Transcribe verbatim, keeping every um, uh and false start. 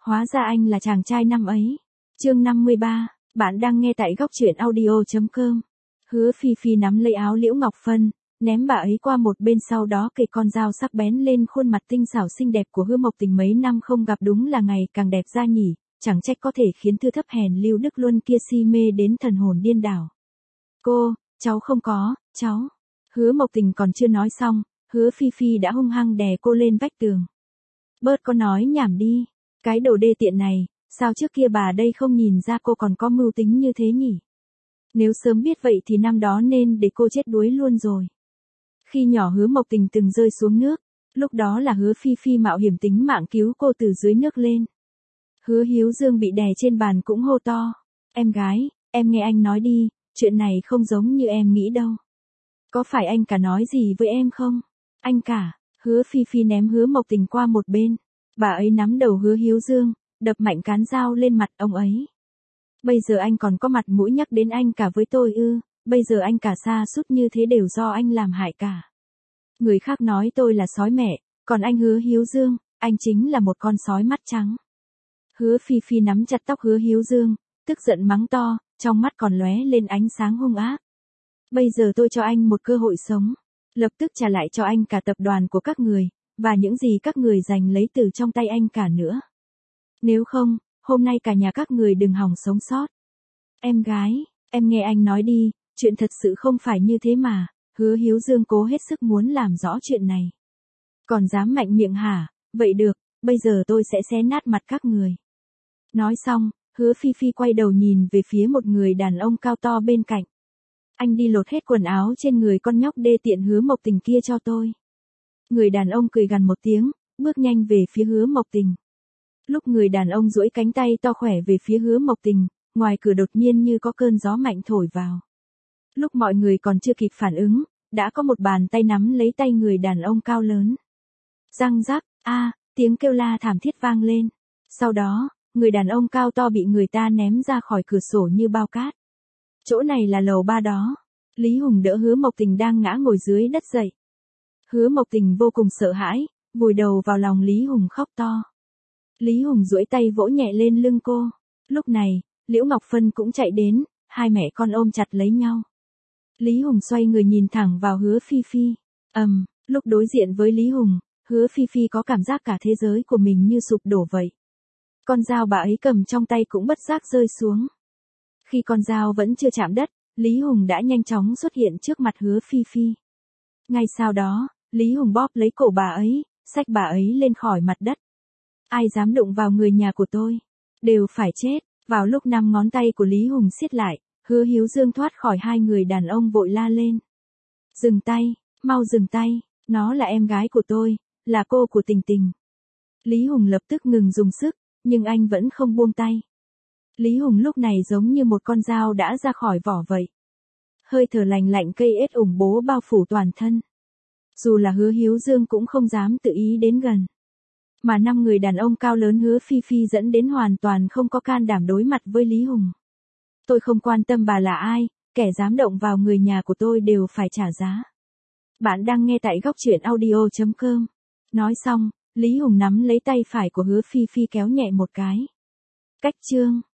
Hóa ra anh là chàng trai năm ấy. Chương năm mươi ba, bạn đang nghe tại góc truyện audio chấm com. Hứa Phi Phi nắm lấy áo Liễu Ngọc Phân, ném bà ấy qua một bên, sau đó kề con dao sắc bén lên khuôn mặt tinh xảo xinh đẹp của Hứa Mộc Tình. Mấy năm không gặp đúng là ngày càng đẹp ra nhỉ, chẳng trách có thể khiến thư thấp hèn Lưu Đức Luân kia si mê đến thần hồn điên đảo. Cô, cháu không có, cháu. Hứa Mộc Tình còn chưa nói xong, Hứa Phi Phi đã hung hăng đè cô lên vách tường. Bớt có nói nhảm đi, cái đồ đê tiện này, sao trước kia bà đây không nhìn ra cô còn có mưu tính như thế nhỉ? Nếu sớm biết vậy thì năm đó nên để cô chết đuối luôn rồi. Khi nhỏ Hứa Mộc Tình từng rơi xuống nước, lúc đó là Hứa Phi Phi mạo hiểm tính mạng cứu cô từ dưới nước lên. Hứa Hiếu Dương bị đè trên bàn cũng hô to. Em gái, em nghe anh nói đi, chuyện này không giống như em nghĩ đâu. Có phải anh cả nói gì với em không? Anh cả, Hứa Phi Phi ném Hứa Mộc Tình qua một bên. Bà ấy nắm đầu Hứa Hiếu Dương, đập mạnh cán dao lên mặt ông ấy. Bây giờ anh còn có mặt mũi nhắc đến anh cả với tôi ư? Bây giờ anh cả sa sút như thế đều do anh làm hại cả. Người khác nói tôi là sói mẹ, còn anh Hứa Hiếu Dương, anh chính là một con sói mắt trắng. Hứa Phi Phi nắm chặt tóc Hứa Hiếu Dương, tức giận mắng to, trong mắt còn lóe lên ánh sáng hung ác. Bây giờ tôi cho anh một cơ hội sống, lập tức trả lại cho anh cả tập đoàn của các người, và những gì các người giành lấy từ trong tay anh cả nữa. Nếu không, hôm nay cả nhà các người đừng hòng sống sót. Em gái, em nghe anh nói đi, chuyện thật sự không phải như thế mà. Hứa Hiếu Dương cố hết sức muốn làm rõ chuyện này. Còn dám mạnh miệng hả? Vậy được, bây giờ tôi sẽ xé nát mặt các người. Nói xong, Hứa Phi Phi quay đầu nhìn về phía một người đàn ông cao to bên cạnh. Anh đi lột hết quần áo trên người con nhóc đê tiện Hứa Mộc Tình kia cho tôi. Người đàn ông cười gằn một tiếng, bước nhanh về phía Hứa Mộc Tình. Lúc người đàn ông duỗi cánh tay to khỏe về phía Hứa Mộc Tình, ngoài cửa đột nhiên như có cơn gió mạnh thổi vào. Lúc mọi người còn chưa kịp phản ứng, đã có một bàn tay nắm lấy tay người đàn ông cao lớn. Răng rắc, a, tiếng kêu la thảm thiết vang lên. Sau đó, người đàn ông cao to bị người ta ném ra khỏi cửa sổ như bao cát. Chỗ này là lầu ba đó. Lý Hùng đỡ Hứa Mộc Tình đang ngã ngồi dưới đất dậy. Hứa Mộc Tình vô cùng sợ hãi, vùi đầu vào lòng Lý Hùng khóc to. Lý Hùng duỗi tay vỗ nhẹ lên lưng cô. Lúc này, Liễu Ngọc Phân cũng chạy đến, hai mẹ con ôm chặt lấy nhau. Lý Hùng xoay người nhìn thẳng vào Hứa Phi Phi. Ầm, um, lúc đối diện với Lý Hùng, Hứa Phi Phi có cảm giác cả thế giới của mình như sụp đổ vậy. Con dao bà ấy cầm trong tay cũng bất giác rơi xuống. Khi con dao vẫn chưa chạm đất, Lý Hùng đã nhanh chóng xuất hiện trước mặt Hứa Phi Phi. Ngay sau đó, Lý Hùng bóp lấy cổ bà ấy, xách bà ấy lên khỏi mặt đất. Ai dám đụng vào người nhà của tôi, đều phải chết. Vào lúc năm ngón tay của Lý Hùng siết lại, Hứa Hiếu Dương thoát khỏi hai người đàn ông vội la lên. Dừng tay, mau dừng tay, nó là em gái của tôi, là cô của Tình Tình. Lý Hùng lập tức ngừng dùng sức, nhưng anh vẫn không buông tay. Lý Hùng lúc này giống như một con dao đã ra khỏi vỏ vậy. Hơi thở lạnh lạnh cây ết ủng bố bao phủ toàn thân. Dù là Hứa Hiếu Dương cũng không dám tự ý đến gần. Mà năm người đàn ông cao lớn Hứa Phi Phi dẫn đến hoàn toàn không có can đảm đối mặt với Lý Hùng. Tôi không quan tâm bà là ai, kẻ dám động vào người nhà của tôi đều phải trả giá. Bạn đang nghe tại góc truyện audio chấm com. Nói xong, Lý Hùng nắm lấy tay phải của Hứa Phi Phi kéo nhẹ một cái. Cách chương.